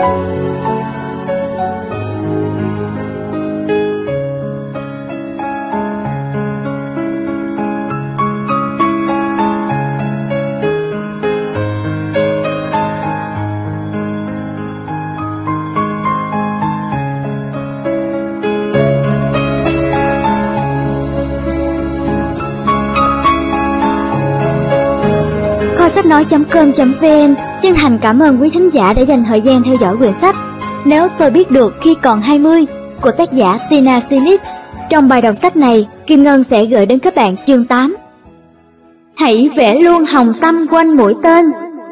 Sách nói.com.vn chân thành cảm ơn quý thính giả đã dành thời gian theo dõi quyển sách Nếu tôi biết được khi còn 20 của tác giả Tina Silit. Trong bài đọc sách này, Kim Ngân sẽ gửi đến các bạn chương 8. Hãy vẽ luôn hồng tâm quanh mũi tên.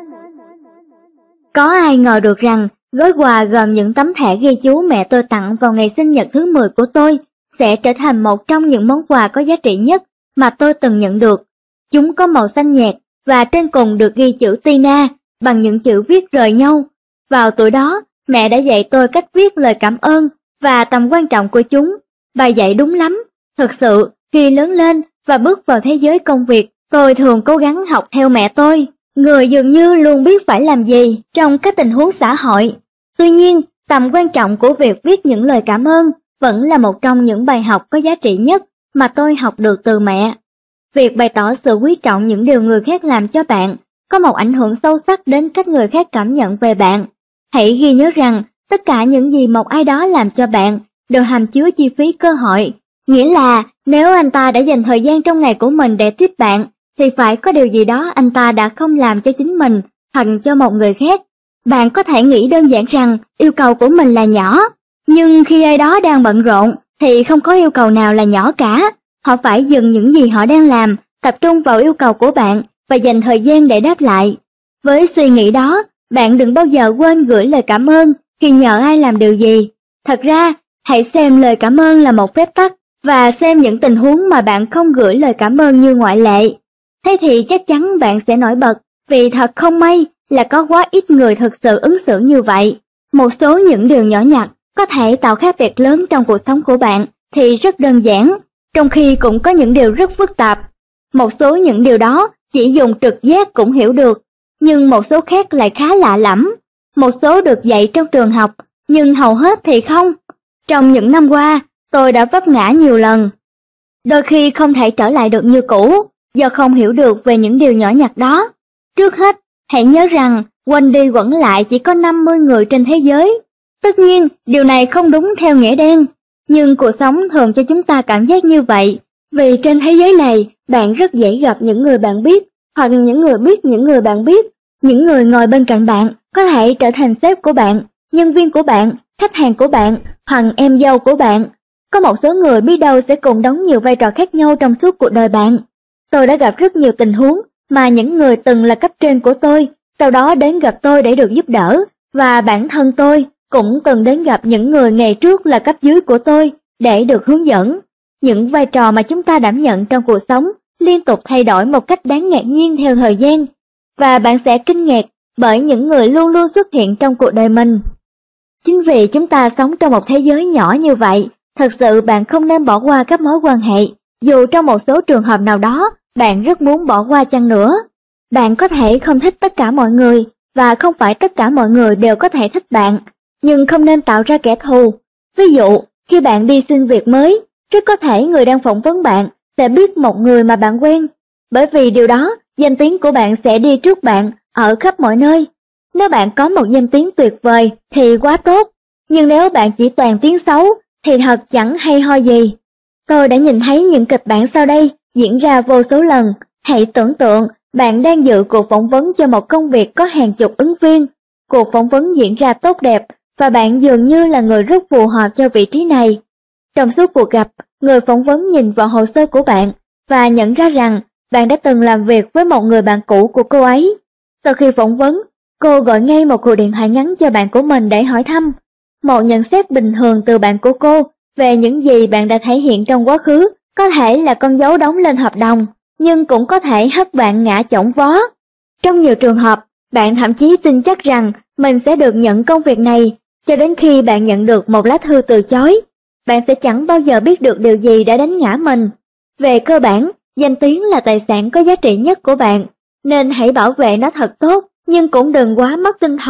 Có ai ngờ được rằng gói quà gồm những tấm thẻ ghi chú mẹ tôi tặng vào ngày sinh nhật thứ 10 của tôi sẽ trở thành một trong những món quà có giá trị nhất mà tôi từng nhận được. Chúng có màu xanh nhạt và trên cùng được ghi chữ Tina bằng những chữ viết rời nhau. Vào tuổi đó, mẹ đã dạy tôi cách viết lời cảm ơn và tầm quan trọng của chúng. Bà dạy đúng lắm. Thực sự, khi lớn lên và bước vào thế giới công việc, tôi thường cố gắng học theo mẹ tôi, người dường như luôn biết phải làm gì trong các tình huống xã hội. Tuy nhiên, tầm quan trọng của việc viết những lời cảm ơn vẫn là một trong những bài học có giá trị nhất mà tôi học được từ mẹ. Việc bày tỏ sự quý trọng những điều người khác làm cho bạn có một ảnh hưởng sâu sắc đến cách người khác cảm nhận về bạn. Hãy ghi nhớ rằng tất cả những gì một ai đó làm cho bạn đều hàm chứa chi phí cơ hội. Nghĩa là nếu anh ta đã dành thời gian trong ngày của mình để tiếp bạn, thì phải có điều gì đó anh ta đã không làm cho chính mình hoặc cho một người khác. Bạn có thể nghĩ đơn giản rằng yêu cầu của mình là nhỏ, nhưng khi ai đó đang bận rộn thì không có yêu cầu nào là nhỏ cả. Họ phải dừng những gì họ đang làm, tập trung vào yêu cầu của bạn và dành thời gian để đáp lại. Với suy nghĩ đó, bạn đừng bao giờ quên gửi lời cảm ơn khi nhờ ai làm điều gì. Thật ra, hãy xem lời cảm ơn là một phép tắc và xem những tình huống mà bạn không gửi lời cảm ơn như ngoại lệ. Thế thì chắc chắn bạn sẽ nổi bật, vì thật không may là có quá ít người thực sự ứng xử như vậy. Một số những điều nhỏ nhặt có thể tạo khác biệt lớn trong cuộc sống của bạn thì rất đơn giản, trong khi cũng có những điều rất phức tạp. Một số những điều đó chỉ dùng trực giác cũng hiểu được, nhưng một số khác lại khá lạ lẫm. Một số được dạy trong trường học, nhưng hầu hết thì không. Trong những năm qua, tôi đã vấp ngã nhiều lần. Đôi khi không thể trở lại được như cũ, do không hiểu được về những điều nhỏ nhặt đó. Trước hết, hãy nhớ rằng quanh đi quẩn lại chỉ có 50 người trên thế giới. Tất nhiên, điều này không đúng theo nghĩa đen, nhưng cuộc sống thường cho chúng ta cảm giác như vậy. Vì trên thế giới này, bạn rất dễ gặp những người bạn biết, hoặc những người biết những người bạn biết. Những người ngồi bên cạnh bạn có thể trở thành sếp của bạn, nhân viên của bạn, khách hàng của bạn, hoặc em dâu của bạn. Có một số người biết đâu sẽ cùng đóng nhiều vai trò khác nhau trong suốt cuộc đời bạn. Tôi đã gặp rất nhiều tình huống mà những người từng là cấp trên của tôi, sau đó đến gặp tôi để được giúp đỡ, và bản thân tôi cũng từng đến gặp những người ngày trước là cấp dưới của tôi để được hướng dẫn. Những vai trò mà chúng ta đảm nhận trong cuộc sống liên tục thay đổi một cách đáng ngạc nhiên theo thời gian, và bạn sẽ kinh ngạc bởi những người luôn luôn xuất hiện trong cuộc đời mình. Chính vì chúng ta sống trong một thế giới nhỏ như vậy, thật sự bạn không nên bỏ qua các mối quan hệ, dù trong một số trường hợp nào đó bạn rất muốn bỏ qua chăng nữa. Bạn có thể không thích tất cả mọi người, và không phải tất cả mọi người đều có thể thích bạn, nhưng không nên tạo ra kẻ thù. Ví dụ, khi bạn đi xin việc mới, rất có thể người đang phỏng vấn bạn sẽ biết một người mà bạn quen. Bởi vì điều đó, danh tiếng của bạn sẽ đi trước bạn ở khắp mọi nơi. Nếu bạn có một danh tiếng tuyệt vời thì quá tốt, nhưng nếu bạn chỉ toàn tiếng xấu thì thật chẳng hay ho gì. Tôi đã nhìn thấy những kịch bản sau đây diễn ra vô số lần. Hãy tưởng tượng bạn đang dự cuộc phỏng vấn cho một công việc có hàng chục ứng viên. Cuộc phỏng vấn diễn ra tốt đẹp và bạn dường như là người rất phù hợp cho vị trí này. Trong suốt cuộc gặp, người phỏng vấn nhìn vào hồ sơ của bạn và nhận ra rằng bạn đã từng làm việc với một người bạn cũ của cô ấy. Sau khi phỏng vấn, cô gọi ngay một cuộc điện thoại ngắn cho bạn của mình để hỏi thăm. Một nhận xét bình thường từ bạn của cô về những gì bạn đã thể hiện trong quá khứ có thể là con dấu đóng lên hợp đồng, nhưng cũng có thể hất bạn ngã chổng vó. Trong nhiều trường hợp, bạn thậm chí tin chắc rằng mình sẽ được nhận công việc này, cho đến khi bạn nhận được một lá thư từ chối. Bạn sẽ chẳng bao giờ biết được điều gì đã đánh ngã mình. Về cơ bản, danh tiếng là tài sản có giá trị nhất của bạn, nên hãy bảo vệ nó thật tốt, nhưng cũng đừng quá mất tinh thần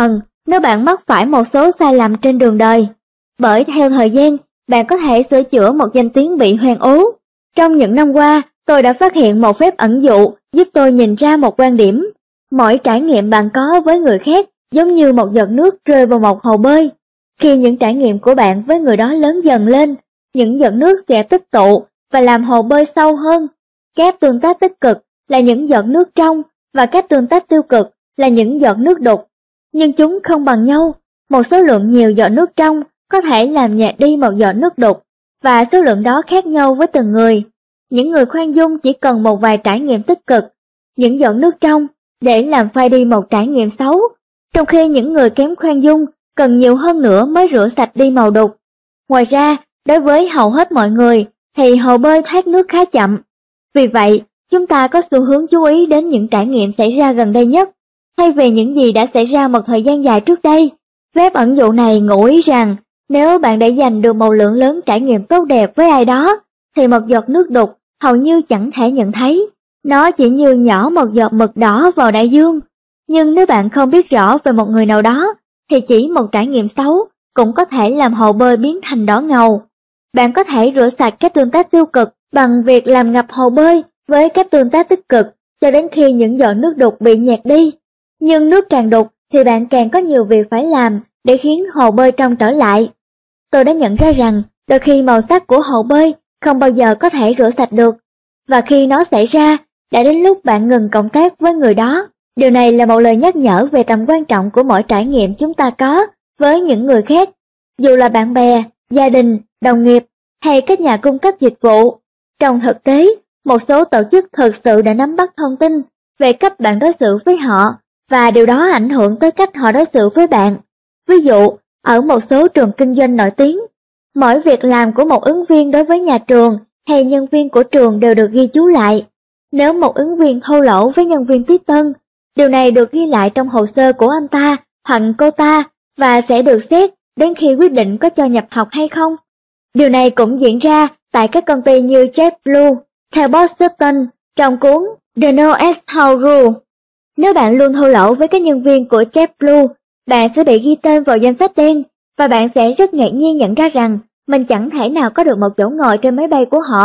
nếu bạn mắc phải một số sai lầm trên đường đời. Bởi theo thời gian, bạn có thể sửa chữa một danh tiếng bị hoen ố. Trong những năm qua, tôi đã phát hiện một phép ẩn dụ giúp tôi nhìn ra một quan điểm. Mỗi trải nghiệm bạn có với người khác giống như một giọt nước rơi vào một hồ bơi. Khi những trải nghiệm của bạn với người đó lớn dần lên, những giọt nước sẽ tích tụ và làm hồ bơi sâu hơn. Các tương tác tích cực là những giọt nước trong và các tương tác tiêu cực là những giọt nước đục. Nhưng chúng không bằng nhau. Một số lượng nhiều giọt nước trong có thể làm nhạt đi một giọt nước đục, và số lượng đó khác nhau với từng người. Những người khoan dung chỉ cần một vài trải nghiệm tích cực, những giọt nước trong, để làm phai đi một trải nghiệm xấu, trong khi những người kém khoan dung cần nhiều hơn nữa mới rửa sạch đi màu đục. Ngoài ra, đối với hầu hết mọi người thì hồ bơi thoát nước khá chậm. Vì vậy, chúng ta có xu hướng chú ý đến những trải nghiệm xảy ra gần đây nhất, thay vì những gì đã xảy ra một thời gian dài trước đây. Phép ẩn dụ này ngụ ý rằng nếu bạn đã giành được một lượng lớn trải nghiệm tốt đẹp với ai đó, thì một giọt nước đục hầu như chẳng thể nhận thấy. Nó chỉ như nhỏ một giọt mực đỏ vào đại dương. Nhưng nếu bạn không biết rõ về một người nào đó, thì chỉ một trải nghiệm xấu cũng có thể làm hồ bơi biến thành đỏ ngầu. Bạn có thể rửa sạch các tương tác tiêu cực bằng việc làm ngập hồ bơi với các tương tác tích cực cho đến khi những giọt nước đục bị nhạt đi. Nhưng nước càng đục thì bạn càng có nhiều việc phải làm để khiến hồ bơi trong trở lại. Tôi đã nhận ra rằng đôi khi màu sắc của hồ bơi không bao giờ có thể rửa sạch được, và khi nó xảy ra, đã đến lúc bạn ngừng cộng tác với người đó. Điều này là một lời nhắc nhở về tầm quan trọng của mỗi trải nghiệm chúng ta có với những người khác, dù là bạn bè, gia đình, đồng nghiệp hay các nhà cung cấp dịch vụ. Trong thực tế, một số tổ chức thực sự đã nắm bắt thông tin về cách bạn đối xử với họ, và điều đó ảnh hưởng tới cách họ đối xử với bạn. Ví dụ, ở một số trường kinh doanh nổi tiếng, mỗi việc làm của một ứng viên đối với nhà trường hay nhân viên của trường đều được ghi chú lại. Nếu một ứng viên thô lỗ với nhân viên tiếp tân, điều này được ghi lại trong hồ sơ của anh ta hoặc cô ta và sẽ được xét đến khi quyết định có cho nhập học hay không. Điều này cũng diễn ra tại các công ty như JetBlue, theo Bob Sutton trong cuốn The No Asshole Rule. Nếu bạn luôn thô lỗ với các nhân viên của JetBlue, bạn sẽ bị ghi tên vào danh sách đen, và bạn sẽ rất ngạc nhiên nhận ra rằng mình chẳng thể nào có được một chỗ ngồi trên máy bay của họ.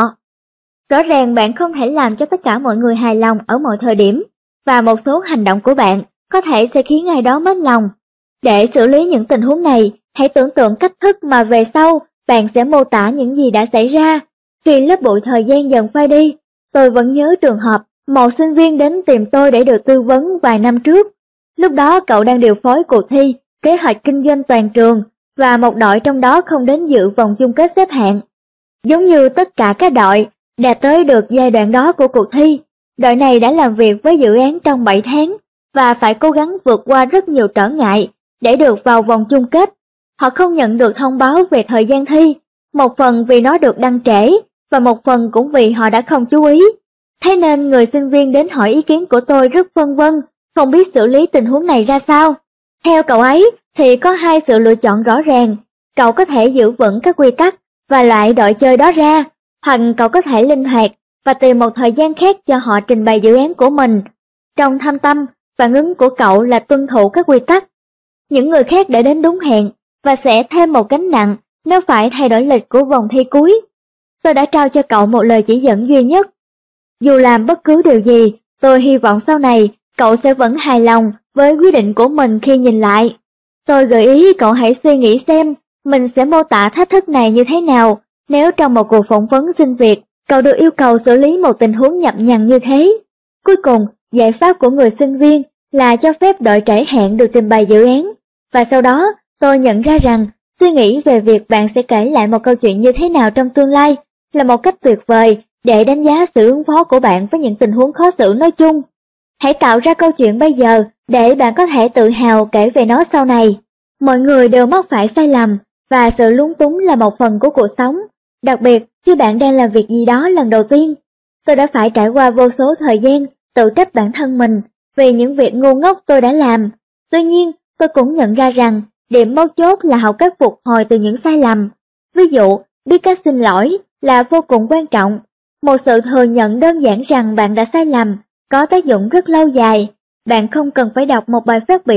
Rõ ràng bạn không thể làm cho tất cả mọi người hài lòng ở mọi thời điểm, và một số hành động của bạn có thể sẽ khiến ai đó mất lòng. Để xử lý những tình huống này, hãy tưởng tượng cách thức mà về sau bạn sẽ mô tả những gì đã xảy ra. Khi lớp bụi thời gian dần phai đi, tôi vẫn nhớ trường hợp một sinh viên đến tìm tôi để được tư vấn vài năm trước. Lúc đó cậu đang điều phối cuộc thi kế hoạch kinh doanh toàn trường, và một đội trong đó không đến dự vòng chung kết xếp hạng. Giống như tất cả các đội đã tới được giai đoạn đó của cuộc thi, đội này đã làm việc với dự án trong 7 tháng và phải cố gắng vượt qua rất nhiều trở ngại để được vào vòng chung kết. Họ không nhận được thông báo về thời gian thi, một phần vì nó được đăng trễ và một phần cũng vì họ đã không chú ý. Thế nên người sinh viên đến hỏi ý kiến của tôi rất phân vân, không biết xử lý tình huống này ra sao. Theo cậu ấy thì có hai sự lựa chọn rõ ràng: cậu có thể giữ vững các quy tắc và loại đội chơi đó ra, hoặc cậu có thể linh hoạt và tìm một thời gian khác cho họ trình bày dự án của mình. Trong thâm tâm, phản ứng của cậu là tuân thủ các quy tắc. Những người khác đã đến đúng hẹn và sẽ thêm một gánh nặng nếu phải thay đổi lịch của vòng thi cuối. Tôi đã trao cho cậu một lời chỉ dẫn duy nhất. Dù làm bất cứ điều gì, tôi hy vọng sau này cậu sẽ vẫn hài lòng với quyết định của mình khi nhìn lại. Tôi gợi ý cậu hãy suy nghĩ xem mình sẽ mô tả thách thức này như thế nào nếu trong một cuộc phỏng vấn xin việc, cậu được yêu cầu xử lý một tình huống nhập nhằng như thế. Cuối cùng, giải pháp của người sinh viên là cho phép đội trễ hạn được trình bày dự án. Và sau đó, tôi nhận ra rằng suy nghĩ về việc bạn sẽ kể lại một câu chuyện như thế nào trong tương lai là một cách tuyệt vời để đánh giá sự ứng phó của bạn với những tình huống khó xử nói chung. Hãy tạo ra câu chuyện bây giờ để bạn có thể tự hào kể về nó sau này. Mọi người đều mắc phải sai lầm, và sự lúng túng là một phần của cuộc sống, đặc biệt khi bạn đang làm việc gì đó lần đầu tiên. Tôi đã phải trải qua vô số thời gian tự trách bản thân mình vì những việc ngu ngốc tôi đã làm. Tuy nhiên, tôi cũng nhận ra rằng điểm mấu chốt là học cách phục hồi từ những sai lầm. Ví dụ, biết cách xin lỗi là vô cùng quan trọng. Một sự thừa nhận đơn giản rằng bạn đã sai lầm có tác dụng rất lâu dài. Bạn không cần phải đọc một bài phát biểu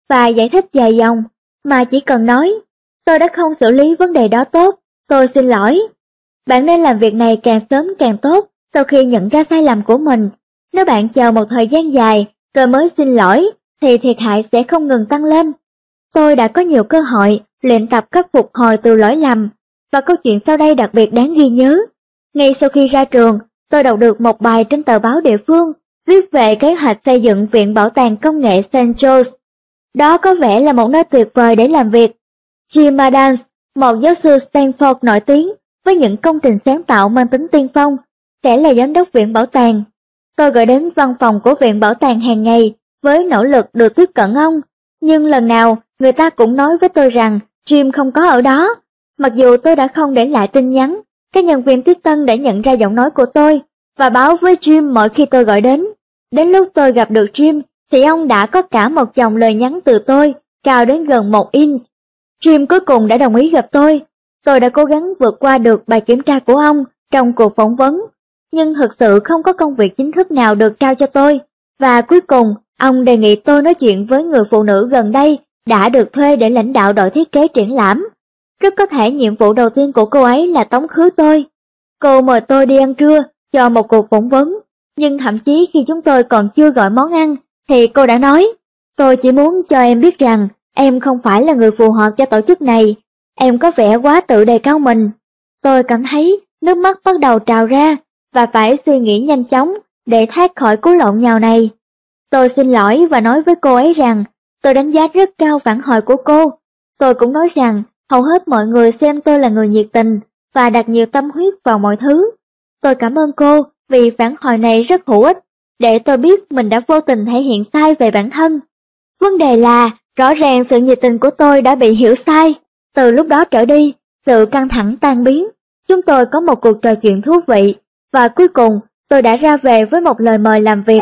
và giải thích dài dòng, mà chỉ cần nói, tôi đã không xử lý vấn đề đó tốt, tôi xin lỗi. Bạn nên làm việc này càng sớm càng tốt sau khi nhận ra sai lầm của mình. Nếu bạn chờ một thời gian dài rồi mới xin lỗi, thì thiệt hại sẽ không ngừng tăng lên. Tôi đã có nhiều cơ hội luyện tập khắc phục hồi từ lỗi lầm, và câu chuyện sau đây đặc biệt đáng ghi nhớ. Ngay sau khi ra trường, tôi đọc được một bài trên tờ báo địa phương viết về kế hoạch xây dựng Viện Bảo tàng Công nghệ St. John's. Đó có vẻ là một nơi tuyệt vời để làm việc. Jim Adams, một giáo sư Stanford nổi tiếng với những công trình sáng tạo mang tính tiên phong, sẽ là giám đốc Viện Bảo tàng. Tôi gọi đến văn phòng của Viện Bảo tàng hàng ngày với nỗ lực được tiếp cận ông, nhưng lần nào người ta cũng nói với tôi rằng Jim không có ở đó. Mặc dù tôi đã không để lại tin nhắn, các nhân viên tiếp tân đã nhận ra giọng nói của tôi và báo với Jim mỗi khi tôi gọi đến. Đến lúc tôi gặp được Jim thì ông đã có cả một chồng lời nhắn từ tôi, cao đến gần 1 inch. Jim cuối cùng đã đồng ý gặp tôi. Tôi đã cố gắng vượt qua được bài kiểm tra của ông trong cuộc phỏng vấn, nhưng thực sự không có công việc chính thức nào được trao cho tôi. Và cuối cùng, ông đề nghị tôi nói chuyện với người phụ nữ gần đây đã được thuê để lãnh đạo đội thiết kế triển lãm. Rất có thể nhiệm vụ đầu tiên của cô ấy là tống khứ tôi. Cô mời tôi đi ăn trưa cho một cuộc phỏng vấn, nhưng thậm chí khi chúng tôi còn chưa gọi món ăn, thì cô đã nói, tôi chỉ muốn cho em biết rằng em không phải là người phù hợp cho tổ chức này, em có vẻ quá tự đề cao mình. Tôi cảm thấy nước mắt bắt đầu trào ra và phải suy nghĩ nhanh chóng để thoát khỏi cú lộn nhào này. Tôi xin lỗi và nói với cô ấy rằng tôi đánh giá rất cao phản hồi của cô. Tôi cũng nói rằng hầu hết mọi người xem tôi là người nhiệt tình và đặt nhiều tâm huyết vào mọi thứ. Tôi cảm ơn cô vì phản hồi này rất hữu ích để tôi biết mình đã vô tình thể hiện sai về bản thân. Vấn đề là rõ ràng sự nhiệt tình của tôi đã bị hiểu sai. Từ lúc đó trở đi, sự căng thẳng tan biến. Chúng tôi có một cuộc trò chuyện thú vị và cuối cùng tôi đã ra về với một lời mời làm việc.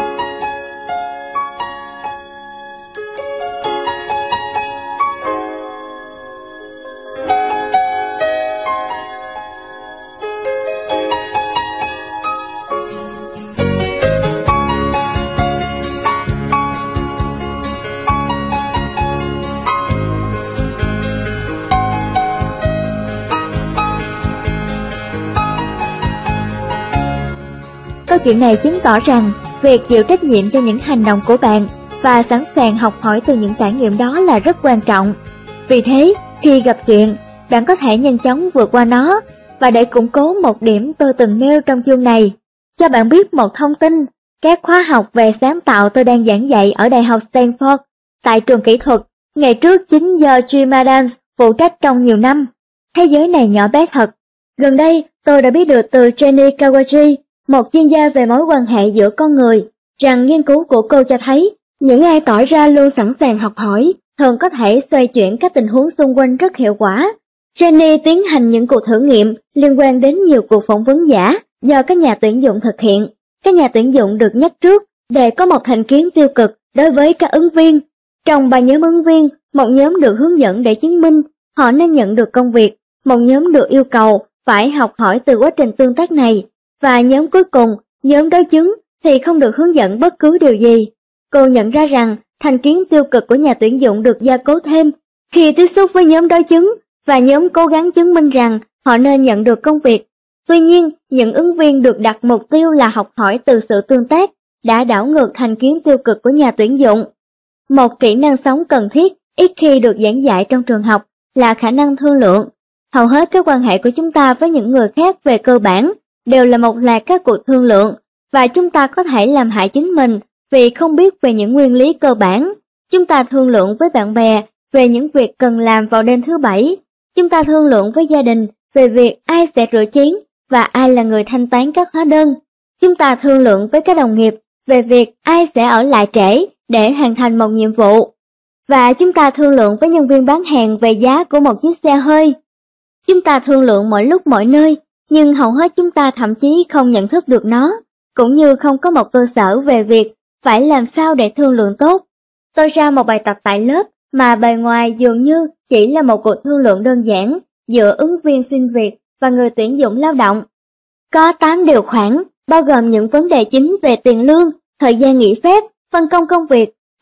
Câu chuyện này chứng tỏ rằng việc chịu trách nhiệm cho những hành động của bạn và sẵn sàng học hỏi từ những trải nghiệm đó là rất quan trọng. Vì thế, khi gặp chuyện, bạn có thể nhanh chóng vượt qua nó. Và để củng cố một điểm tôi từng nêu trong chương này, cho bạn biết một thông tin, các khóa học về sáng tạo tôi đang giảng dạy ở Đại học Stanford, tại trường kỹ thuật, ngày trước chính do Jim Adams phụ trách trong nhiều năm. Thế giới này nhỏ bé thật. Gần đây, tôi đã biết được từ Jenny Kawaji, một chuyên gia về mối quan hệ giữa con người, rằng nghiên cứu của cô cho thấy những ai tỏ ra luôn sẵn sàng học hỏi thường có thể xoay chuyển các tình huống xung quanh rất hiệu quả. Jenny tiến hành những cuộc thử nghiệm liên quan đến nhiều cuộc phỏng vấn giả do các nhà tuyển dụng thực hiện. Các nhà tuyển dụng được nhắc trước để có một thành kiến tiêu cực đối với các ứng viên. Trong 3 nhóm ứng viên, một nhóm được hướng dẫn để chứng minh họ nên nhận được công việc, một nhóm được yêu cầu phải học hỏi từ quá trình tương tác này, và nhóm cuối cùng, nhóm đối chứng, thì không được hướng dẫn bất cứ điều gì. Cô nhận ra rằng thành kiến tiêu cực của nhà tuyển dụng được gia cố thêm khi tiếp xúc với nhóm đối chứng, và nhóm cố gắng chứng minh rằng họ nên nhận được công việc. Tuy nhiên, những ứng viên được đặt mục tiêu là học hỏi từ sự tương tác đã đảo ngược thành kiến tiêu cực của nhà tuyển dụng. Một kỹ năng sống cần thiết ít khi được giảng dạy trong trường học là khả năng thương lượng. Hầu hết các quan hệ của chúng ta với những người khác về cơ bản đều là một loạt các cuộc thương lượng, và chúng ta có thể làm hại chính mình vì không biết về những nguyên lý cơ bản. Chúng ta thương lượng với bạn bè về những việc cần làm vào đêm thứ Bảy. Chúng ta thương lượng với gia đình về việc ai sẽ rửa chén và ai là người thanh toán các hóa đơn. Chúng ta thương lượng với các đồng nghiệp về việc ai sẽ ở lại trễ để hoàn thành một nhiệm vụ. Và chúng ta thương lượng với nhân viên bán hàng về giá của một chiếc xe hơi. Chúng ta thương lượng mọi lúc mọi nơi, nhưng hầu hết chúng ta thậm chí không nhận thức được nó, cũng như không có một cơ sở về việc phải làm sao để thương lượng tốt. Tôi ra một bài tập tại lớp mà bề ngoài dường như chỉ là một cuộc thương lượng đơn giản giữa ứng viên xin việc và người tuyển dụng lao động. Có 8 điều khoản, bao gồm những vấn đề chính về tiền lương, thời gian nghỉ phép, phân công công việc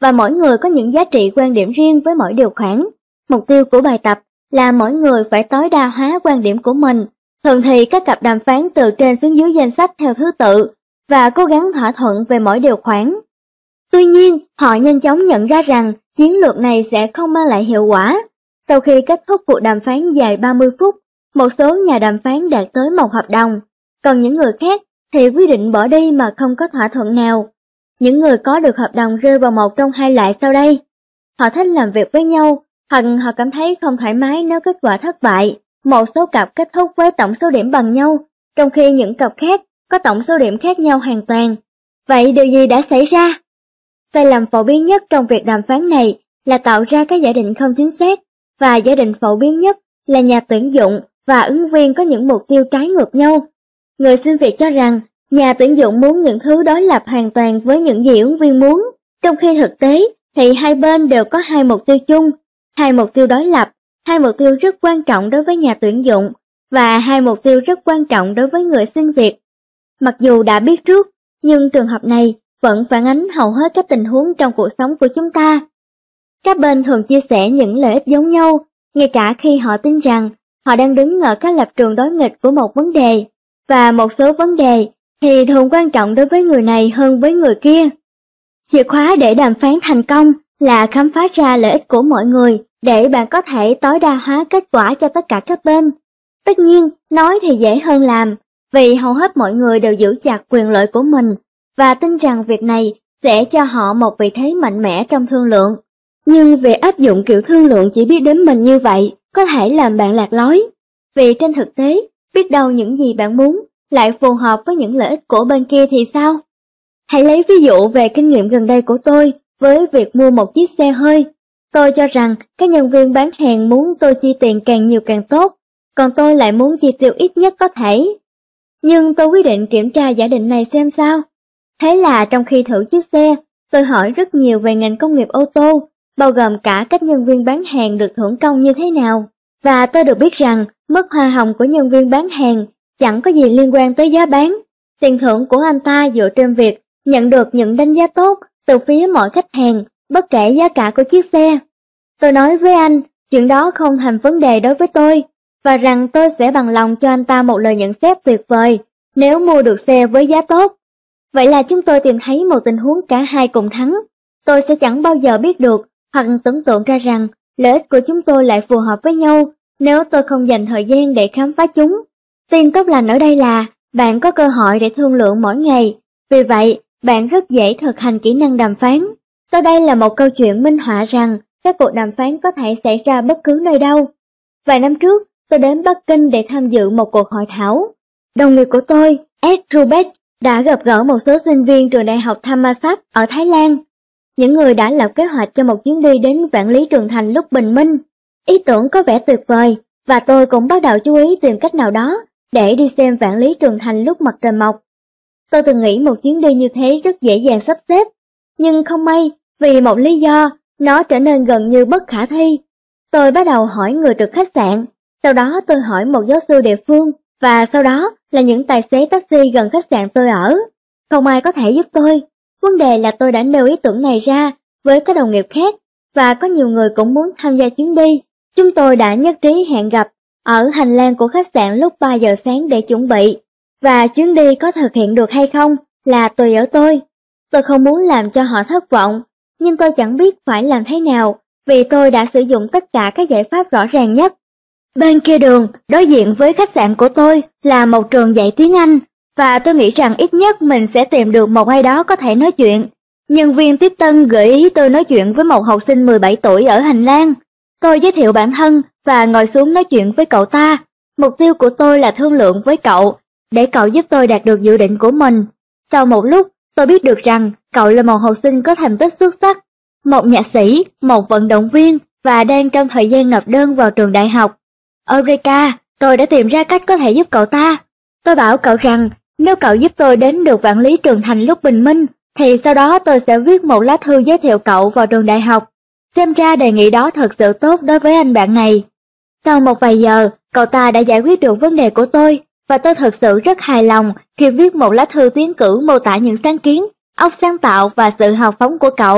và mỗi người có những giá trị quan điểm riêng với mỗi điều khoản. Mục tiêu của bài tập là mỗi người phải tối đa hóa quan điểm của mình. Thường thì các cặp đàm phán từ trên xuống dưới danh sách theo thứ tự và cố gắng thỏa thuận về mỗi điều khoản. Tuy nhiên, họ nhanh chóng nhận ra rằng chiến lược này sẽ không mang lại hiệu quả. Sau khi kết thúc cuộc đàm phán dài 30 phút, một số nhà đàm phán đạt tới một hợp đồng, còn những người khác thì quyết định bỏ đi mà không có thỏa thuận nào. Những người có được hợp đồng rơi vào một trong hai loại sau đây. Họ thích làm việc với nhau, hoặc họ cảm thấy không thoải mái nếu kết quả thất bại. Một số cặp kết thúc với tổng số điểm bằng nhau, trong khi những cặp khác có tổng số điểm khác nhau hoàn toàn. Vậy điều gì đã xảy ra? Sai lầm phổ biến nhất trong việc đàm phán này là tạo ra các giả định không chính xác, và giả định phổ biến nhất là nhà tuyển dụng và ứng viên có những mục tiêu trái ngược nhau. Người xin việc cho rằng nhà tuyển dụng muốn những thứ đối lập hoàn toàn với những gì ứng viên muốn, trong khi thực tế thì hai bên đều có hai mục tiêu chung, hai mục tiêu đối lập, hai mục tiêu rất quan trọng đối với nhà tuyển dụng và hai mục tiêu rất quan trọng đối với người xin việc. Mặc dù đã biết trước, nhưng trường hợp này vẫn phản ánh hầu hết các tình huống trong cuộc sống của chúng ta. Các bên thường chia sẻ những lợi ích giống nhau, ngay cả khi họ tin rằng họ đang đứng ở các lập trường đối nghịch của một vấn đề, và một số vấn đề thì thường quan trọng đối với người này hơn với người kia. Chìa khóa để đàm phán thành công là khám phá ra lợi ích của mọi người để bạn có thể tối đa hóa kết quả cho tất cả các bên. Tất nhiên, nói thì dễ hơn làm, vì hầu hết mọi người đều giữ chặt quyền lợi của mình và tin rằng việc này sẽ cho họ một vị thế mạnh mẽ trong thương lượng. Nhưng việc áp dụng kiểu thương lượng chỉ biết đến mình như vậy có thể làm bạn lạc lối. Vì trên thực tế, biết đâu những gì bạn muốn lại phù hợp với những lợi ích của bên kia thì sao? Hãy lấy ví dụ về kinh nghiệm gần đây của tôi với việc mua một chiếc xe hơi. Tôi cho rằng các nhân viên bán hàng muốn tôi chi tiền càng nhiều càng tốt, còn tôi lại muốn chi tiêu ít nhất có thể. Nhưng tôi quyết định kiểm tra giả định này xem sao. Thế là trong khi thử chiếc xe, tôi hỏi rất nhiều về ngành công nghiệp ô tô, bao gồm cả cách nhân viên bán hàng được thưởng công như thế nào. Và tôi được biết rằng mức hoa hồng của nhân viên bán hàng chẳng có gì liên quan tới giá bán. Tiền thưởng của anh ta dựa trên việc nhận được những đánh giá tốt từ phía mọi khách hàng, bất kể giá cả của chiếc xe. Tôi nói với anh, chuyện đó không thành vấn đề đối với tôi, và rằng tôi sẽ bằng lòng cho anh ta một lời nhận xét tuyệt vời nếu mua được xe với giá tốt. Vậy là chúng tôi tìm thấy một tình huống cả hai cùng thắng. Tôi sẽ chẳng bao giờ biết được hoặc tưởng tượng ra rằng lợi ích của chúng tôi lại phù hợp với nhau nếu tôi không dành thời gian để khám phá chúng. Tin tốt lành ở đây là bạn có cơ hội để thương lượng mỗi ngày, vì vậy bạn rất dễ thực hành kỹ năng đàm phán. Sau đây là một câu chuyện minh họa rằng các cuộc đàm phán có thể xảy ra bất cứ nơi đâu. Vài năm trước, tôi đến Bắc Kinh để tham dự một cuộc hội thảo. Đồng nghiệp của tôi, Ed Rubeck, đã gặp gỡ một số sinh viên trường đại học Thammasat ở Thái Lan. Những người đã lập kế hoạch cho một chuyến đi đến Vạn Lý Trường Thành lúc bình minh. Ý tưởng có vẻ tuyệt vời, và tôi cũng bắt đầu chú ý tìm cách nào đó để đi xem Vạn Lý Trường Thành lúc mặt trời mọc. Tôi từng nghĩ một chuyến đi như thế rất dễ dàng sắp xếp, nhưng không may, vì một lý do, nó trở nên gần như bất khả thi. Tôi bắt đầu hỏi người trực khách sạn, sau đó tôi hỏi một giáo sư địa phương, và sau đó là những tài xế taxi gần khách sạn tôi ở. Không ai có thể giúp tôi. Vấn đề là tôi đã nêu ý tưởng này ra với các đồng nghiệp khác, và có nhiều người cũng muốn tham gia chuyến đi. Chúng tôi đã nhất trí hẹn gặp ở hành lang của khách sạn lúc 3 giờ sáng để chuẩn bị, và chuyến đi có thực hiện được hay không là tùy ở tôi. Tôi không muốn làm cho họ thất vọng, nhưng tôi chẳng biết phải làm thế nào vì tôi đã sử dụng tất cả các giải pháp rõ ràng nhất. Bên kia đường, đối diện với khách sạn của tôi là một trường dạy tiếng Anh, và tôi nghĩ rằng ít nhất mình sẽ tìm được một ai đó có thể nói chuyện. Nhân viên tiếp tân gợi ý tôi nói chuyện với một học sinh 17 tuổi ở hành lang. Tôi giới thiệu bản thân và ngồi xuống nói chuyện với cậu ta. Mục tiêu của tôi là thương lượng với cậu, để cậu giúp tôi đạt được dự định của mình. Sau một lúc, tôi biết được rằng cậu là một học sinh có thành tích xuất sắc, một nhạc sĩ, một vận động viên và đang trong thời gian nộp đơn vào trường đại học. Eureka, tôi đã tìm ra cách có thể giúp cậu ta. Tôi bảo cậu rằng nếu cậu giúp tôi đến được Vạn Lý Trường Thành lúc bình minh, thì sau đó tôi sẽ viết một lá thư giới thiệu cậu vào trường đại học. Xem ra đề nghị đó thật sự tốt đối với anh bạn này. Sau một vài giờ, cậu ta đã giải quyết được vấn đề của tôi, và tôi thật sự rất hài lòng khi viết một lá thư tiến cử mô tả những sáng kiến, óc sáng tạo và sự hào phóng của cậu.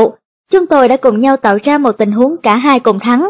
Chúng tôi đã cùng nhau tạo ra một tình huống cả hai cùng thắng.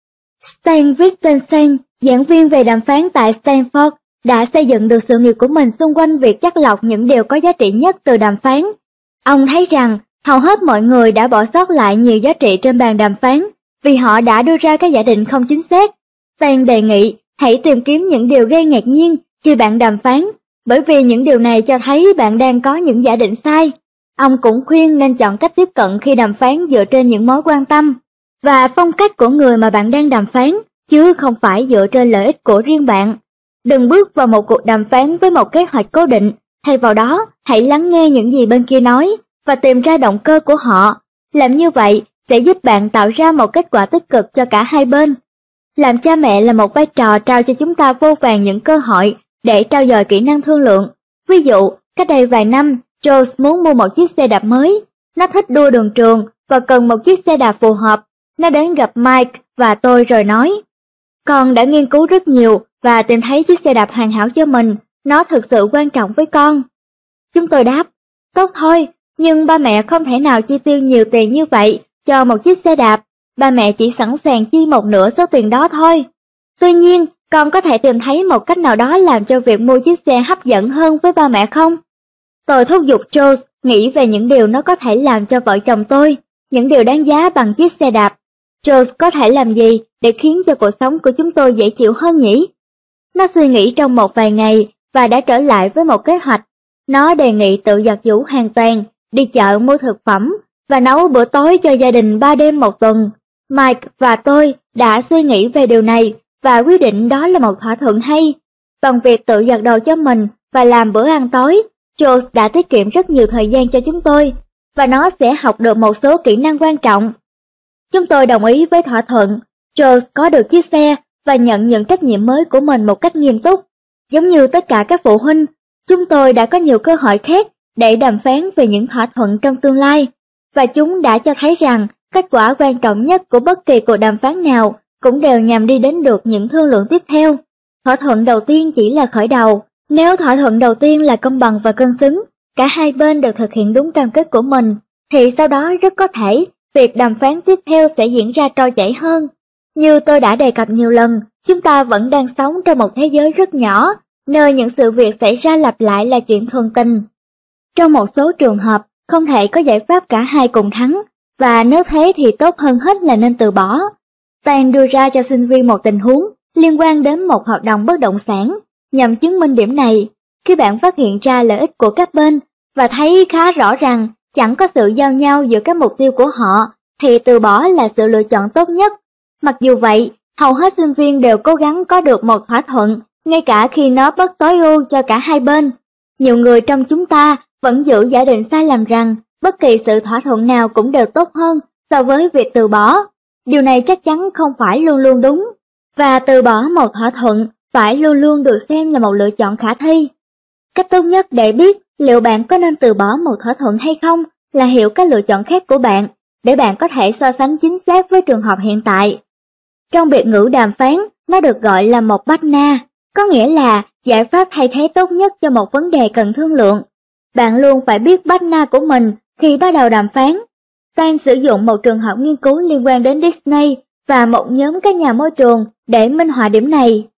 Stan Wittgenstein, giảng viên về đàm phán tại Stanford, đã xây dựng được sự nghiệp của mình xung quanh việc chắt lọc những điều có giá trị nhất từ đàm phán. Ông thấy rằng hầu hết mọi người đã bỏ sót lại nhiều giá trị trên bàn đàm phán vì họ đã đưa ra các giả định không chính xác. Stan đề nghị hãy tìm kiếm những điều gây ngạc nhiên khi bạn đàm phán, bởi vì những điều này cho thấy bạn đang có những giả định sai. Ông cũng khuyên nên chọn cách tiếp cận khi đàm phán dựa trên những mối quan tâm và phong cách của người mà bạn đang đàm phán, chứ không phải dựa trên lợi ích của riêng bạn. Đừng bước vào một cuộc đàm phán với một kế hoạch cố định, thay vào đó, hãy lắng nghe những gì bên kia nói và tìm ra động cơ của họ. Làm như vậy sẽ giúp bạn tạo ra một kết quả tích cực cho cả hai bên. Làm cha mẹ là một vai trò trao cho chúng ta vô vàn những cơ hội để trau dồi kỹ năng thương lượng. Ví dụ, cách đây vài năm, Joe muốn mua một chiếc xe đạp mới. Nó thích đua đường trường và cần một chiếc xe đạp phù hợp. Nó đến gặp Mike và tôi rồi nói, con đã nghiên cứu rất nhiều và tìm thấy chiếc xe đạp hoàn hảo cho mình. Nó thực sự quan trọng với con. Chúng tôi đáp, tốt thôi, nhưng ba mẹ không thể nào chi tiêu nhiều tiền như vậy cho một chiếc xe đạp. Ba mẹ chỉ sẵn sàng chi một nửa số tiền đó thôi. Tuy nhiên, con có thể tìm thấy một cách nào đó làm cho việc mua chiếc xe hấp dẫn hơn với ba mẹ không? Tôi thúc giục Joe nghĩ về những điều nó có thể làm cho vợ chồng tôi, những điều đáng giá bằng chiếc xe đạp. Joe có thể làm gì để khiến cho cuộc sống của chúng tôi dễ chịu hơn nhỉ? Nó suy nghĩ trong một vài ngày và đã trở lại với một kế hoạch. Nó đề nghị tự giặt giũ hoàn toàn, đi chợ mua thực phẩm và nấu bữa tối cho gia đình 3 đêm một tuần. Mike và tôi đã suy nghĩ về điều này và quyết định đó là một thỏa thuận hay. Bằng việc tự giặt đồ cho mình và làm bữa ăn tối, Joe đã tiết kiệm rất nhiều thời gian cho chúng tôi và nó sẽ học được một số kỹ năng quan trọng. Chúng tôi đồng ý với thỏa thuận. Joe có được chiếc xe và nhận những trách nhiệm mới của mình một cách nghiêm túc. Giống như tất cả các phụ huynh, chúng tôi đã có nhiều cơ hội khác để đàm phán về những thỏa thuận trong tương lai, và chúng đã cho thấy rằng kết quả quan trọng nhất của bất kỳ cuộc đàm phán nào cũng đều nhằm đi đến được những thương lượng tiếp theo. Thỏa thuận đầu tiên chỉ là khởi đầu. Nếu thỏa thuận đầu tiên là công bằng và cân xứng, cả hai bên đều thực hiện đúng cam kết của mình, thì sau đó rất có thể việc đàm phán tiếp theo sẽ diễn ra trôi chảy hơn. Như tôi đã đề cập nhiều lần, chúng ta vẫn đang sống trong một thế giới rất nhỏ, nơi những sự việc xảy ra lặp lại là chuyện thường tình. Trong một số trường hợp, không thể có giải pháp cả hai cùng thắng, và nếu thế thì tốt hơn hết là nên từ bỏ. Stan đưa ra cho sinh viên một tình huống liên quan đến một hợp đồng bất động sản, nhằm chứng minh điểm này. Khi bạn phát hiện ra lợi ích của các bên và thấy khá rõ rằng chẳng có sự giao nhau giữa các mục tiêu của họ, thì từ bỏ là sự lựa chọn tốt nhất. Mặc dù vậy, hầu hết sinh viên đều cố gắng có được một thỏa thuận, ngay cả khi nó bất tối ưu cho cả hai bên. Nhiều người trong chúng ta vẫn giữ giả định sai lầm rằng bất kỳ sự thỏa thuận nào cũng đều tốt hơn so với việc từ bỏ. Điều này chắc chắn không phải luôn luôn đúng, và từ bỏ một thỏa thuận phải luôn luôn được xem là một lựa chọn khả thi. Cách tốt nhất để biết liệu bạn có nên từ bỏ một thỏa thuận hay không là hiểu các lựa chọn khác của bạn, để bạn có thể so sánh chính xác với trường hợp hiện tại. Trong biệt ngữ đàm phán, nó được gọi là một partner, có nghĩa là giải pháp thay thế tốt nhất cho một vấn đề cần thương lượng. Bạn luôn phải biết partner của mình khi bắt đầu đàm phán. Stan sử dụng một trường hợp nghiên cứu liên quan đến Disney và một nhóm các nhà môi trường để minh họa điểm này.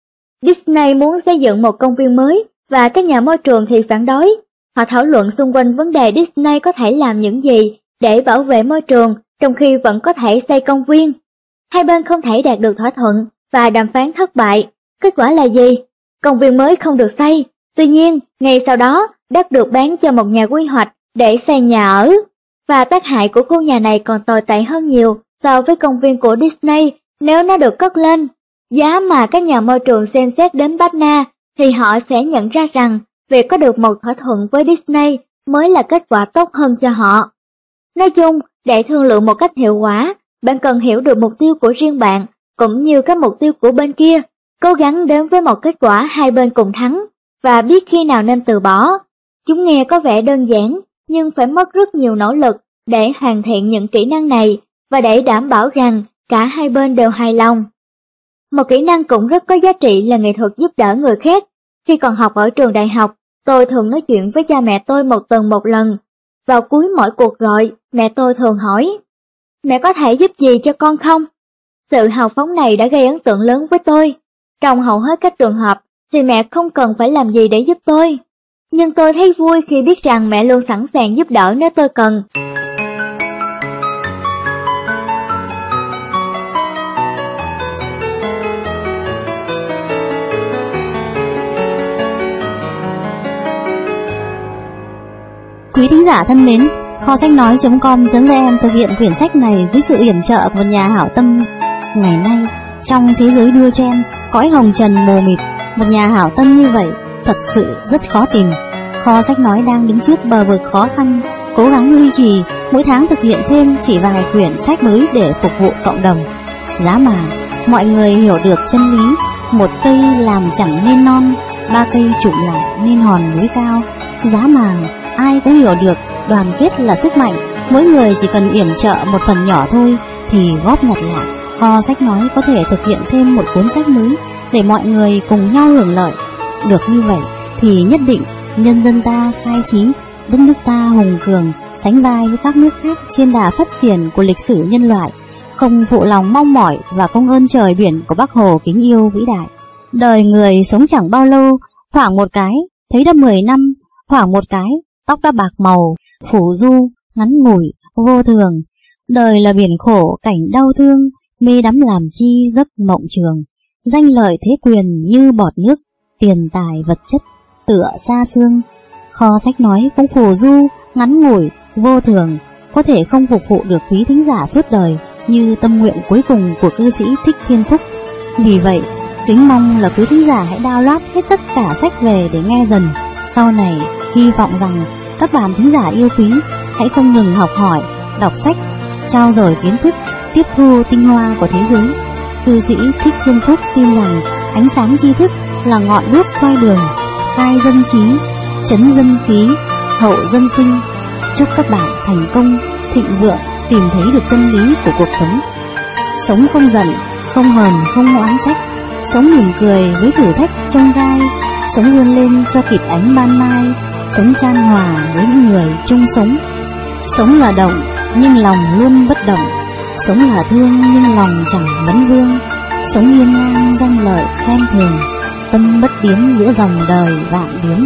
Disney muốn xây dựng một công viên mới và các nhà môi trường thì phản đối. Họ thảo luận xung quanh vấn đề Disney có thể làm những gì để bảo vệ môi trường trong khi vẫn có thể xây công viên. Hai bên không thể đạt được thỏa thuận và đàm phán thất bại. Kết quả là gì? Công viên mới không được xây. Tuy nhiên, ngay sau đó, đất được bán cho một nhà quy hoạch để xây nhà ở. Và tác hại của khu nhà này còn tồi tệ hơn nhiều so với công viên của Disney nếu nó được cất lên. Giá mà các nhà môi trường xem xét đến partner thì họ sẽ nhận ra rằng việc có được một thỏa thuận với Disney mới là kết quả tốt hơn cho họ. Nói chung, để thương lượng một cách hiệu quả, bạn cần hiểu được mục tiêu của riêng bạn cũng như các mục tiêu của bên kia, cố gắng đến với một kết quả hai bên cùng thắng và biết khi nào nên từ bỏ. Chúng nghe có vẻ đơn giản, nhưng phải mất rất nhiều nỗ lực để hoàn thiện những kỹ năng này và để đảm bảo rằng cả hai bên đều hài lòng. Một kỹ năng cũng rất có giá trị là nghệ thuật giúp đỡ người khác. Khi còn học ở trường đại học, tôi thường nói chuyện với cha mẹ tôi một tuần một lần. Vào cuối mỗi cuộc gọi, mẹ tôi thường hỏi, Mẹ có thể giúp gì cho con không? Sự hào phóng này đã gây ấn tượng lớn với tôi. Trong hầu hết các trường hợp thì mẹ không cần phải làm gì để giúp tôi. Nhưng tôi thấy vui khi biết rằng mẹ luôn sẵn sàng giúp đỡ nếu tôi cần. Quý thính giả thân mến, kho sách nói.com.vn thực hiện quyển sách này dưới sự yểm trợ của một nhà hảo tâm. Ngày nay, trong thế giới đua chen, cõi hồng trần mù mịt, một nhà hảo tâm như vậy thật sự rất khó tìm. Kho sách nói đang đứng trước bờ vực khó khăn, cố gắng duy trì, mỗi tháng thực hiện thêm chỉ vài quyển sách mới để phục vụ cộng đồng. Giá mà mọi người hiểu được chân lý, một cây làm chẳng nên non, ba cây trụm lại nên hòn núi cao. Giá mà ai cũng hiểu được đoàn kết là sức mạnh, mỗi người chỉ cần yểm trợ một phần nhỏ thôi thì góp nhặt lại, kho sách nói có thể thực hiện thêm một cuốn sách mới để mọi người cùng nhau hưởng lợi. Được như vậy thì nhất định nhân dân ta khai trí, đất nước ta hùng cường, sánh vai với các nước khác trên đà phát triển của lịch sử nhân loại, không phụ lòng mong mỏi và công ơn trời biển của Bác Hồ kính yêu vĩ đại. Đời người sống chẳng bao lâu, thoảng một cái thấy đã 10 năm, thoảng một cái tóc đã bạc màu, phủ du, ngắn ngủi, vô thường. Đời là biển khổ, cảnh đau thương, mê đắm làm chi giấc mộng trường. Danh lợi thế quyền như bọt nước, tiền tài vật chất tựa xa xương. Kho sách nói cũng phù du, ngắn ngủi, vô thường, có thể không phục vụ được quý thính giả suốt đời như tâm nguyện cuối cùng của cư sĩ Thích Thiên Phúc. Vì vậy, kính mong là quý thính giả hãy download hết tất cả sách về để nghe dần. Sau này, hy vọng rằng các bạn thính giả yêu quý hãy không ngừng học hỏi, đọc sách, trau dồi kiến thức, tiếp thu tinh hoa của thế giới. Cư sĩ Thích Thiên Phúc tin rằng ánh sáng tri thức là ngọn đuốc soi đường, khai dân trí, chấn dân khí, hậu dân sinh. Chúc các bạn thành công, thịnh vượng, tìm thấy được chân lý của cuộc sống. Sống không giận, không hờn, không oán trách, sống mỉm cười với thử thách chông gai, sống vươn lên cho kịp ánh ban mai, sống chan hòa với những người chung sống. Sống là động nhưng lòng luôn bất động, sống là thương nhưng lòng chẳng vấn vương, sống hiên ngang danh lợi xem thường, tâm bất biến giữa dòng đời vạn biến.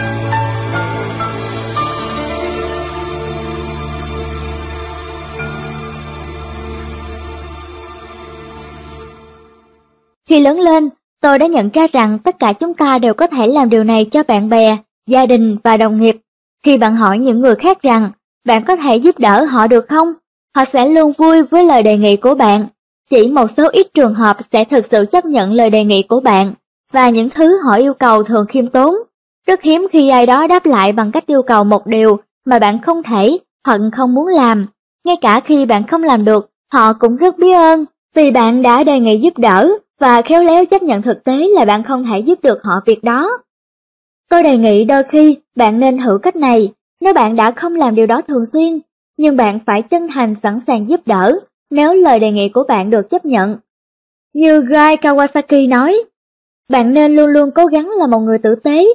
Khi lớn lên, tôi đã nhận ra rằng tất cả chúng ta đều có thể làm điều này cho bạn bè, gia đình và đồng nghiệp. Khi bạn hỏi những người khác rằng bạn có thể giúp đỡ họ được không, họ sẽ luôn vui với lời đề nghị của bạn. Chỉ một số ít trường hợp sẽ thực sự chấp nhận lời đề nghị của bạn, và những thứ họ yêu cầu thường khiêm tốn. Rất hiếm khi ai đó đáp lại bằng cách yêu cầu một điều mà bạn không thể hoặc không muốn làm. Ngay cả khi bạn không làm được, họ cũng rất biết ơn vì bạn đã đề nghị giúp đỡ và khéo léo chấp nhận thực tế là bạn không thể giúp được họ việc đó. Tôi đề nghị đôi khi bạn nên thử cách này nếu bạn đã không làm điều đó thường xuyên, nhưng bạn phải chân thành sẵn sàng giúp đỡ nếu lời đề nghị của bạn được chấp nhận. Như Guy Kawasaki nói, bạn nên luôn luôn cố gắng là một người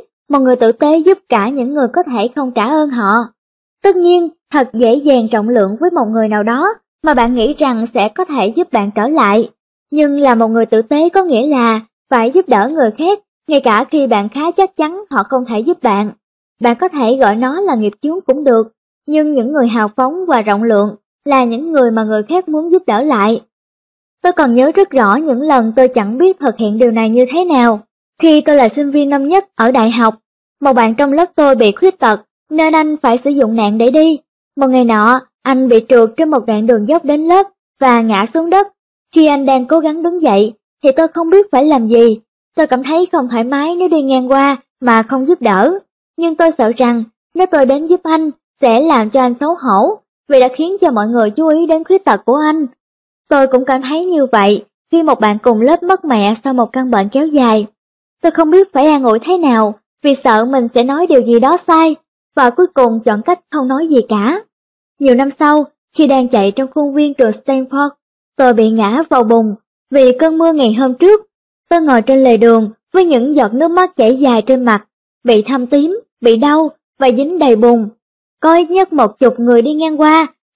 tử tế giúp cả những người có thể không trả ơn họ. Tất nhiên, thật dễ dàng trọng lượng với một người nào đó mà bạn nghĩ rằng sẽ có thể giúp bạn trở lại. Nhưng là một người tử tế có nghĩa là phải giúp đỡ người khác, ngay cả khi bạn khá chắc chắn họ không thể giúp bạn. Bạn có thể gọi nó là nghiệp chướng cũng được, nhưng những người hào phóng và rộng lượng là những người mà người khác muốn giúp đỡ lại. Tôi còn nhớ rất rõ những lần tôi chẳng biết thực hiện điều này như thế nào. Khi tôi là sinh viên năm nhất ở đại học, một bạn trong lớp tôi bị khuyết tật nên anh phải sử dụng nạn để đi. Một ngày nọ, anh bị trượt trên một đoạn đường dốc đến lớp và ngã xuống đất. Khi anh đang cố gắng đứng dậy thì tôi không biết phải làm gì. Tôi cảm thấy không thoải mái nếu đi ngang qua mà không giúp đỡ. Nhưng tôi sợ rằng nếu tôi đến giúp anh sẽ làm cho anh xấu hổ vì đã khiến cho mọi người chú ý đến khuyết tật của anh. Tôi cũng cảm thấy như vậy khi một bạn cùng lớp mất mẹ sau một căn bệnh kéo dài. Tôi không biết phải an ủi thế nào vì sợ mình sẽ nói điều gì đó sai và cuối cùng chọn cách không nói gì cả. Nhiều năm sau, khi đang chạy trong khuôn viên trường Stanford, tôi bị ngã vào bùn vì cơn mưa ngày hôm trước. Tôi ngồi trên lề đường với những giọt nước mắt chảy dài trên mặt, bị thâm tím, bị đau và dính đầy bùn. Có ít nhất 10 người đi ngang qua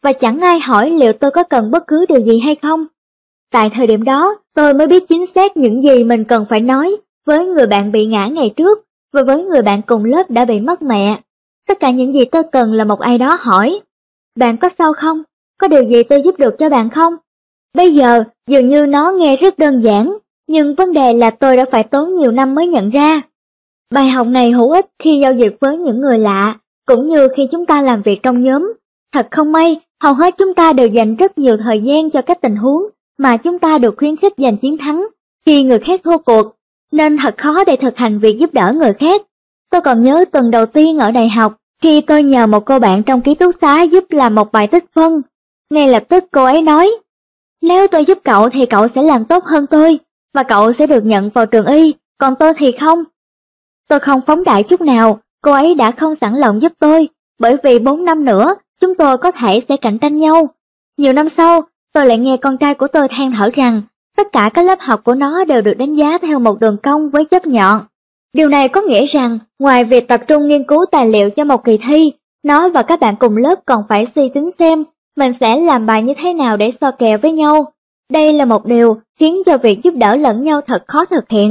và chẳng ai hỏi liệu tôi có cần bất cứ điều gì hay không. Tại thời điểm đó, tôi mới biết chính xác những gì mình cần phải nói với người bạn bị ngã ngày trước và với người bạn cùng lớp đã bị mất mẹ. Tất cả những gì tôi cần là một ai đó hỏi: bạn có sao không? Có điều gì tôi giúp được cho bạn không? Bây giờ, dường như nó nghe rất đơn giản, nhưng vấn đề là tôi đã phải tốn nhiều năm mới nhận ra. Bài học này hữu ích khi giao dịch với những người lạ, cũng như khi chúng ta làm việc trong nhóm. Thật không may, hầu hết chúng ta đều dành rất nhiều thời gian cho các tình huống mà chúng ta được khuyến khích giành chiến thắng khi người khác thua cuộc, nên thật khó để thực hành việc giúp đỡ người khác. Tôi còn nhớ tuần đầu tiên ở đại học, khi tôi nhờ một cô bạn trong ký túc xá giúp làm một bài tích phân. Ngay lập tức cô ấy nói: nếu tôi giúp cậu thì cậu sẽ làm tốt hơn tôi, và cậu sẽ được nhận vào trường y, còn tôi thì không. Tôi không phóng đại chút nào, cô ấy đã không sẵn lòng giúp tôi, bởi vì 4 năm nữa, chúng tôi có thể sẽ cạnh tranh nhau. Nhiều năm sau, tôi lại nghe con trai của tôi than thở rằng tất cả các lớp học của nó đều được đánh giá theo một đường cong với chớp nhọn. Điều này có nghĩa rằng, ngoài việc tập trung nghiên cứu tài liệu cho một kỳ thi, nó và các bạn cùng lớp còn phải suy tính xem mình sẽ làm bài như thế nào để so kè với nhau. Đây là một điều khiến cho việc giúp đỡ lẫn nhau thật khó thực hiện.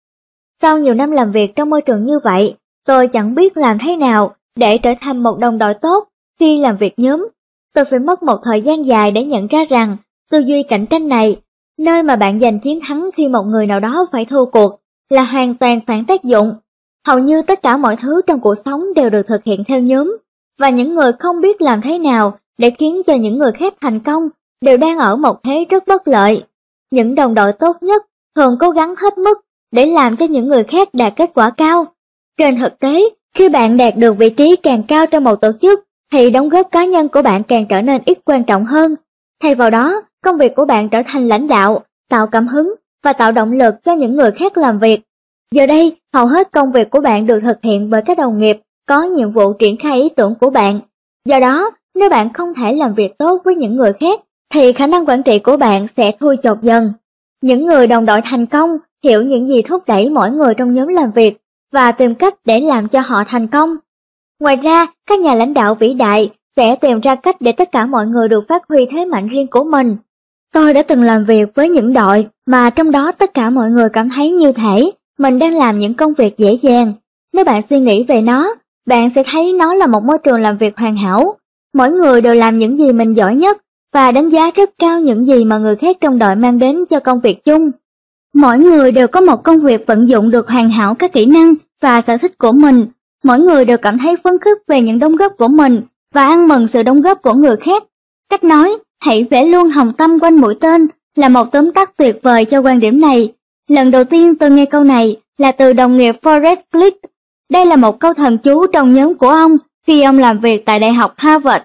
Sau nhiều năm làm việc trong môi trường như vậy, tôi chẳng biết làm thế nào để trở thành một đồng đội tốt khi làm việc nhóm. Tôi phải mất một thời gian dài để nhận ra rằng tư duy cạnh tranh này, nơi mà bạn giành chiến thắng khi một người nào đó phải thua cuộc, là hoàn toàn phản tác dụng. Hầu như tất cả mọi thứ trong cuộc sống đều được thực hiện theo nhóm, và những người không biết làm thế nào để khiến cho những người khác thành công đều đang ở một thế rất bất lợi. Những đồng đội tốt nhất thường cố gắng hết mức để làm cho những người khác đạt kết quả cao. Trên thực tế, khi bạn đạt được vị trí càng cao trong một tổ chức, thì đóng góp cá nhân của bạn càng trở nên ít quan trọng hơn. Thay vào đó, công việc của bạn trở thành lãnh đạo, tạo cảm hứng và tạo động lực cho những người khác làm việc. Giờ đây, hầu hết công việc của bạn được thực hiện bởi các đồng nghiệp có nhiệm vụ triển khai ý tưởng của bạn. Do đó, nếu bạn không thể làm việc tốt với những người khác, thì khả năng quản trị của bạn sẽ thui chột dần. Những người đồng đội thành công hiểu những gì thúc đẩy mỗi người trong nhóm làm việc và tìm cách để làm cho họ thành công. Ngoài ra, các nhà lãnh đạo vĩ đại sẽ tìm ra cách để tất cả mọi người được phát huy thế mạnh riêng của mình. Tôi đã từng làm việc với những đội mà trong đó tất cả mọi người cảm thấy như thể mình đang làm những công việc dễ dàng. Nếu bạn suy nghĩ về nó, bạn sẽ thấy nó là một môi trường làm việc hoàn hảo. Mỗi người đều làm những gì mình giỏi nhất và đánh giá rất cao những gì mà người khác trong đội mang đến cho công việc chung. Mỗi người đều có một công việc vận dụng được hoàn hảo các kỹ năng và sở thích của mình. Mỗi người đều cảm thấy phấn khích về những đóng góp của mình và ăn mừng sự đóng góp của người khác. Cách nói, hãy vẽ luôn hồng tâm quanh mũi tên là một tóm tắt tuyệt vời cho quan điểm này. Lần đầu tiên tôi nghe câu này là từ đồng nghiệp Forrest Glick. Đây là một câu thần chú trong nhóm của ông khi ông làm việc tại Đại học Harvard.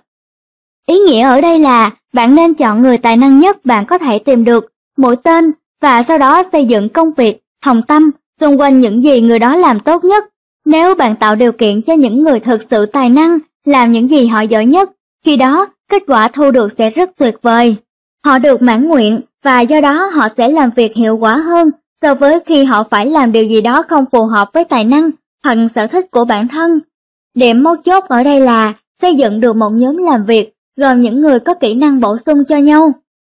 Ý nghĩa ở đây là bạn nên chọn người tài năng nhất bạn có thể tìm được, mũi tên, và sau đó xây dựng công việc, hồng tâm, xung quanh những gì người đó làm tốt nhất. Nếu bạn tạo điều kiện cho những người thực sự tài năng làm những gì họ giỏi nhất, khi đó kết quả thu được sẽ rất tuyệt vời. Họ được mãn nguyện và do đó họ sẽ làm việc hiệu quả hơn so với khi họ phải làm điều gì đó không phù hợp với tài năng hoặc sở thích của bản thân. Điểm mấu chốt ở đây là xây dựng được một nhóm làm việc gồm những người có kỹ năng bổ sung cho nhau.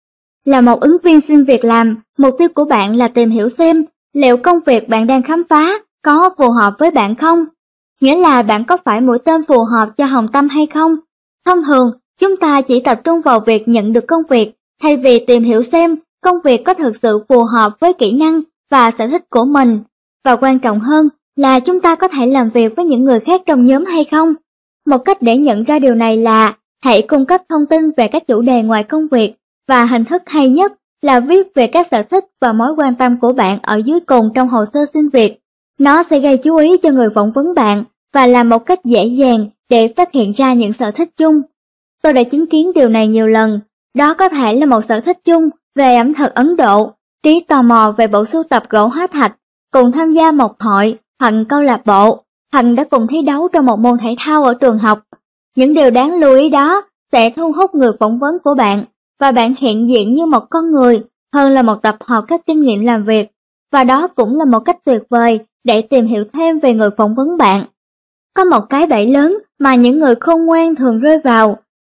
Là một ứng viên xin việc làm, mục tiêu của bạn là tìm hiểu xem liệu công việc bạn đang khám phá có phù hợp với bạn không? Nghĩa là bạn có phải mũi tên phù hợp cho hồng tâm hay không? Thông thường, chúng ta chỉ tập trung vào việc nhận được công việc, thay vì tìm hiểu xem công việc có thực sự phù hợp với kỹ năng và sở thích của mình. Và quan trọng hơn là chúng ta có thể làm việc với những người khác trong nhóm hay không? Một cách để nhận ra điều này là hãy cung cấp thông tin về các chủ đề ngoài công việc, và hình thức hay nhất là viết về các sở thích và mối quan tâm của bạn ở dưới cùng trong hồ sơ xin việc. Nó sẽ gây chú ý cho người phỏng vấn bạn và là một cách dễ dàng để phát hiện ra những sở thích chung. Tôi đã chứng kiến điều này nhiều lần. Đó có thể là một sở thích chung về ẩm thực Ấn Độ, trí tò mò về bộ sưu tập gỗ hóa thạch, cùng tham gia một hội hoặc câu lạc bộ, hoặc đã cùng thi đấu trong một môn thể thao ở trường học. Những điều đáng lưu ý đó sẽ thu hút người phỏng vấn của bạn, và bạn hiện diện như một con người hơn là một tập hợp các kinh nghiệm làm việc. Và đó cũng là một cách tuyệt vời để tìm hiểu thêm về người phỏng vấn bạn. Có một cái bẫy lớn mà những người khôn ngoan thường rơi vào.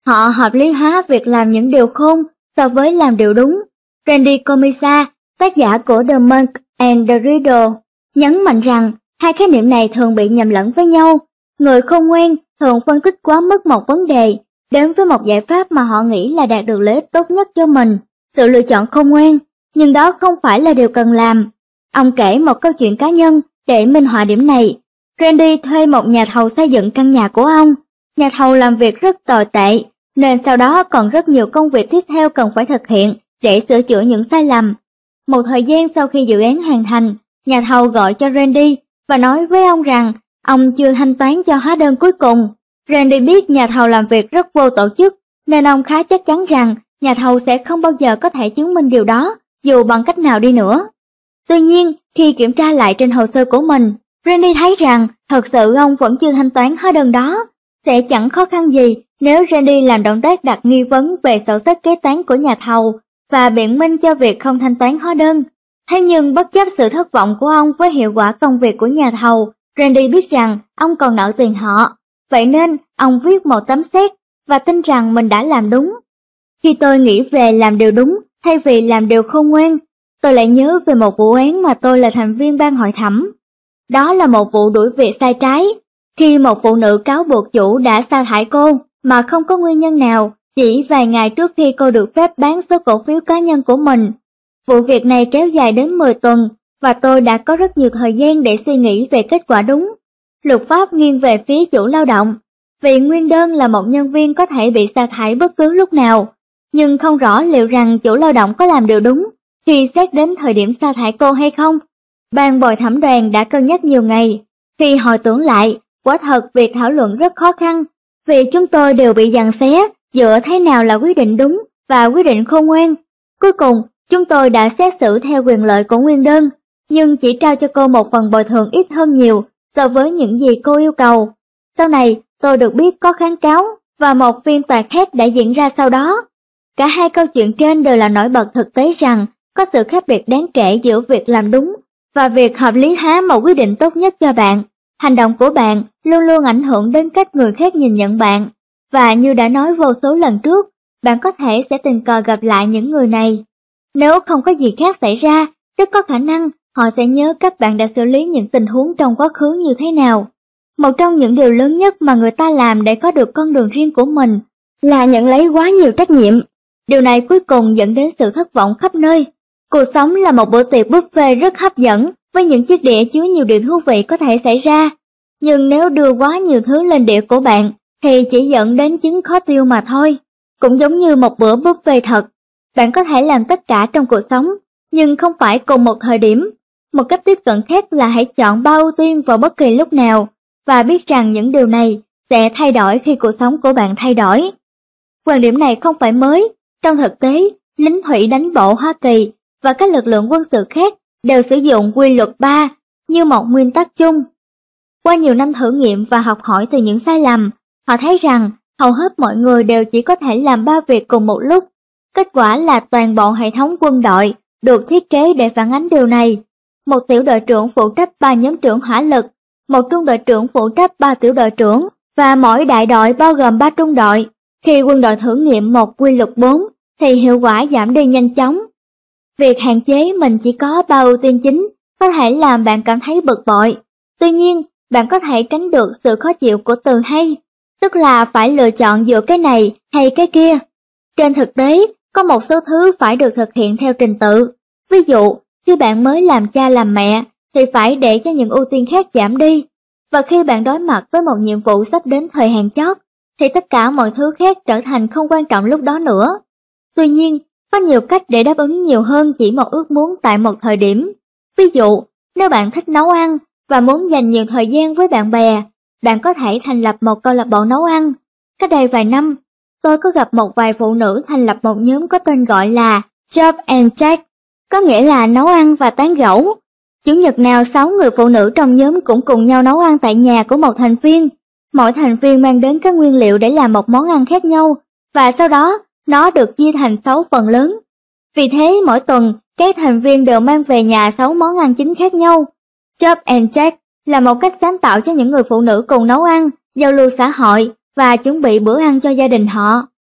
Họ hợp lý hóa việc làm những điều khôn so với làm điều đúng. Randy Comisa, tác giả của The Monk and the Riddle, nhấn mạnh rằng hai khái niệm này thường bị nhầm lẫn với nhau. Người khôn ngoan thường phân tích quá mức một vấn đề, đến với một giải pháp mà họ nghĩ là đạt được lợi ích tốt nhất cho mình. Sự lựa chọn khôn ngoan, nhưng đó không phải là điều cần làm. Ông kể một câu chuyện cá nhân để minh họa điểm này. Randy thuê một nhà thầu xây dựng căn nhà của ông. Nhà thầu làm việc rất tồi tệ, nên sau đó còn rất nhiều công việc tiếp theo cần phải thực hiện để sửa chữa những sai lầm. Một thời gian sau khi dự án hoàn thành, nhà thầu gọi cho Randy và nói với ông rằng ông chưa thanh toán cho hóa đơn cuối cùng. Randy biết nhà thầu làm việc rất vô tổ chức, nên ông khá chắc chắn rằng nhà thầu sẽ không bao giờ có thể chứng minh điều đó, dù bằng cách nào đi nữa. Tuy nhiên, khi kiểm tra lại trên hồ sơ của mình, Randy thấy rằng thật sự ông vẫn chưa thanh toán hóa đơn đó. Sẽ chẳng khó khăn gì nếu Randy làm động tác đặt nghi vấn về sổ sách kế toán của nhà thầu và biện minh cho việc không thanh toán hóa đơn. Thế nhưng bất chấp sự thất vọng của ông với hiệu quả công việc của nhà thầu, Randy biết rằng ông còn nợ tiền họ. Vậy nên, ông viết một tấm séc và tin rằng mình đã làm đúng. Khi tôi nghĩ về làm điều đúng thay vì làm điều khôn ngoan, tôi lại nhớ về một vụ án mà tôi là thành viên ban hội thẩm. Đó là một vụ đuổi việc sai trái. Khi một phụ nữ cáo buộc chủ đã sa thải cô mà không có nguyên nhân nào, chỉ vài ngày trước khi cô được phép bán số cổ phiếu cá nhân của mình. Vụ việc này kéo dài đến 10 tuần và tôi đã có rất nhiều thời gian để suy nghĩ về kết quả đúng. Luật pháp nghiêng về phía chủ lao động, vì nguyên đơn là một nhân viên có thể bị sa thải bất cứ lúc nào, nhưng không rõ liệu rằng chủ lao động có làm điều đúng khi xét đến thời điểm sa thải cô hay không. Ban bồi thẩm đoàn đã cân nhắc nhiều ngày. Khi hồi tưởng lại, quả thật việc thảo luận rất khó khăn, vì chúng tôi đều bị giằng xé giữa thế nào là quyết định đúng và quyết định khôn ngoan. Cuối cùng, chúng tôi đã xét xử theo quyền lợi của nguyên đơn, nhưng chỉ trao cho cô một phần bồi thường ít hơn nhiều so với những gì cô yêu cầu. Sau này, tôi được biết có kháng cáo và một phiên tòa khác đã diễn ra sau đó. Cả hai câu chuyện trên đều là nổi bật thực tế rằng có sự khác biệt đáng kể giữa việc làm đúng và việc hợp lý hóa một quyết định tốt nhất cho bạn. Hành động của bạn luôn luôn ảnh hưởng đến cách người khác nhìn nhận bạn. Và như đã nói vô số lần trước, bạn có thể sẽ tình cờ gặp lại những người này. Nếu không có gì khác xảy ra, rất có khả năng họ sẽ nhớ cách bạn đã xử lý những tình huống trong quá khứ như thế nào. Một trong những điều lớn nhất mà người ta làm để có được con đường riêng của mình là nhận lấy quá nhiều trách nhiệm. Điều này cuối cùng dẫn đến sự thất vọng khắp nơi. Cuộc sống là một bữa tiệc buffet rất hấp dẫn với những chiếc đĩa chứa nhiều điều thú vị có thể xảy ra. Nhưng nếu đưa quá nhiều thứ lên đĩa của bạn thì chỉ dẫn đến chứng khó tiêu mà thôi. Cũng giống như một bữa buffet thật, bạn có thể làm tất cả trong cuộc sống, nhưng không phải cùng một thời điểm. Một cách tiếp cận khác là hãy chọn ba ưu tiên vào bất kỳ lúc nào, và biết rằng những điều này sẽ thay đổi khi cuộc sống của bạn thay đổi. Quan điểm này không phải mới. Trong thực tế, lính thủy đánh bộ Hoa Kỳ và các lực lượng quân sự khác đều sử dụng quy luật 3 như một nguyên tắc chung. Qua nhiều năm thử nghiệm và học hỏi từ những sai lầm, họ thấy rằng hầu hết mọi người đều chỉ có thể làm 3 việc cùng một lúc. Kết quả là toàn bộ hệ thống quân đội được thiết kế để phản ánh điều này. Một tiểu đội trưởng phụ trách 3 nhóm trưởng hỏa lực, một trung đội trưởng phụ trách 3 tiểu đội trưởng, và mỗi đại đội bao gồm 3 trung đội. Khi quân đội thử nghiệm một quy luật 4, thì hiệu quả giảm đi nhanh chóng. Việc hạn chế mình chỉ có 3 ưu tiên chính có thể làm bạn cảm thấy bực bội. Tuy nhiên, bạn có thể tránh được sự khó chịu của từ hay, tức là phải lựa chọn giữa cái này hay cái kia. Trên thực tế, có một số thứ phải được thực hiện theo trình tự. Ví dụ, khi bạn mới làm cha làm mẹ, thì phải để cho những ưu tiên khác giảm đi. Và khi bạn đối mặt với một nhiệm vụ sắp đến thời hạn chót, thì tất cả mọi thứ khác trở thành không quan trọng lúc đó nữa. Tuy nhiên, có nhiều cách để đáp ứng nhiều hơn chỉ một ước muốn tại một thời điểm. Ví dụ, nếu bạn thích nấu ăn và muốn dành nhiều thời gian với bạn bè, bạn có thể thành lập một câu lạc bộ nấu ăn. Cách đây vài năm, tôi có gặp một vài phụ nữ thành lập một nhóm có tên gọi là Job and Chat, có nghĩa là nấu ăn và tán gẫu. Chủ nhật nào 6 người phụ nữ trong nhóm cũng cùng nhau nấu ăn tại nhà của một thành viên. Mỗi thành viên mang đến các nguyên liệu để làm một món ăn khác nhau, và sau đó nó được chia thành 6 phần lớn. Vì thế mỗi tuần, các thành viên đều mang về nhà 6 món ăn chính khác nhau. Job and Chat là một cách sáng tạo cho những người phụ nữ cùng nấu ăn, giao lưu xã hội và chuẩn bị bữa ăn cho gia đình họ.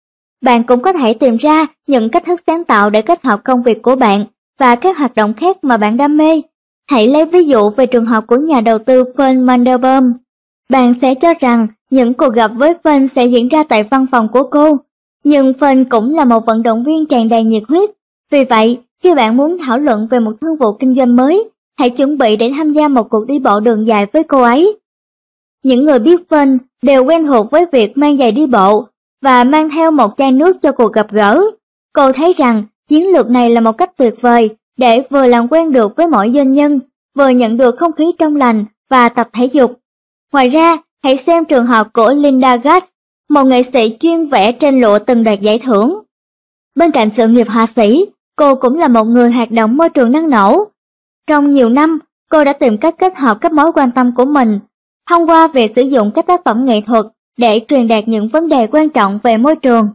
Bạn cũng có thể tìm ra những cách thức sáng tạo để kết hợp công việc của bạn và các hoạt động khác mà bạn đam mê. Hãy lấy ví dụ về trường hợp của nhà đầu tư Fern Mandelbaum. Bạn sẽ cho rằng những cuộc gặp với Fern sẽ diễn ra tại văn phòng của cô. Nhưng Fern cũng là một vận động viên tràn đầy nhiệt huyết. Vì vậy, khi bạn muốn thảo luận về một thương vụ kinh doanh mới, hãy chuẩn bị để tham gia một cuộc đi bộ đường dài với cô ấy. Những người biết Fern đều quen thuộc với việc mang giày đi bộ và mang theo một chai nước cho cuộc gặp gỡ. Cô thấy rằng chiến lược này là một cách tuyệt vời để vừa làm quen được với mỗi doanh nhân, vừa nhận được không khí trong lành và tập thể dục. Ngoài ra, hãy xem trường hợp của Linda Gates, một nghệ sĩ chuyên vẽ tranh lụa từng đoạt giải thưởng. Bên cạnh sự nghiệp họa sĩ, cô cũng là một người hoạt động môi trường năng nổ. Trong nhiều năm, cô đã tìm cách kết hợp các mối quan tâm của mình thông qua việc sử dụng các tác phẩm nghệ thuật để truyền đạt những vấn đề quan trọng về môi trường.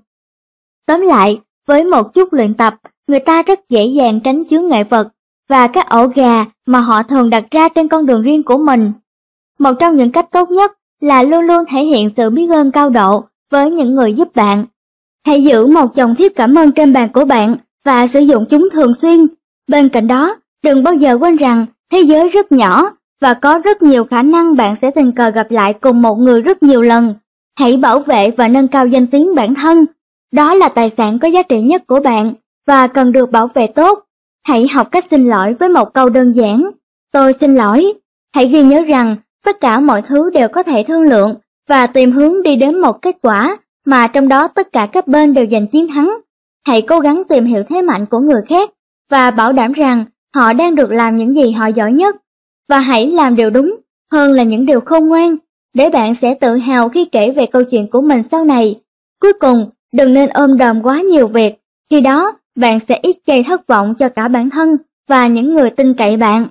Tóm lại, với một chút luyện tập, người ta rất dễ dàng tránh chướng ngại vật và các ổ gà mà họ thường đặt ra trên con đường riêng của mình. Một trong những cách tốt nhất là luôn luôn thể hiện sự biết ơn cao độ với những người giúp bạn. Hãy giữ một chồng thiếp cảm ơn trên bàn của bạn và sử dụng chúng thường xuyên. Bên cạnh đó, đừng bao giờ quên rằng thế giới rất nhỏ và có rất nhiều khả năng bạn sẽ tình cờ gặp lại cùng một người rất nhiều lần. Hãy bảo vệ và nâng cao danh tiếng bản thân. Đó là tài sản có giá trị nhất của bạn và cần được bảo vệ tốt. Hãy học cách xin lỗi với một câu đơn giản: tôi xin lỗi. Hãy ghi nhớ rằng tất cả mọi thứ đều có thể thương lượng và tìm hướng đi đến một kết quả mà trong đó tất cả các bên đều giành chiến thắng. Hãy cố gắng tìm hiểu thế mạnh của người khác và bảo đảm rằng họ đang được làm những gì họ giỏi nhất. Và hãy làm điều đúng hơn là những điều khôn ngoan, để bạn sẽ tự hào khi kể về câu chuyện của mình sau này. Cuối cùng, đừng nên ôm đồm quá nhiều việc, khi đó bạn sẽ ít gây thất vọng cho cả bản thân và những người tin cậy bạn.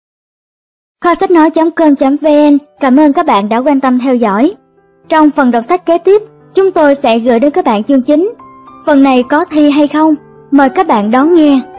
Kho sách nói.com.vn cảm ơn các bạn đã quan tâm theo dõi. Trong phần đọc sách kế tiếp, chúng tôi sẽ gửi đến các bạn chương chính. Phần này có thi hay không? Mời các bạn đón nghe.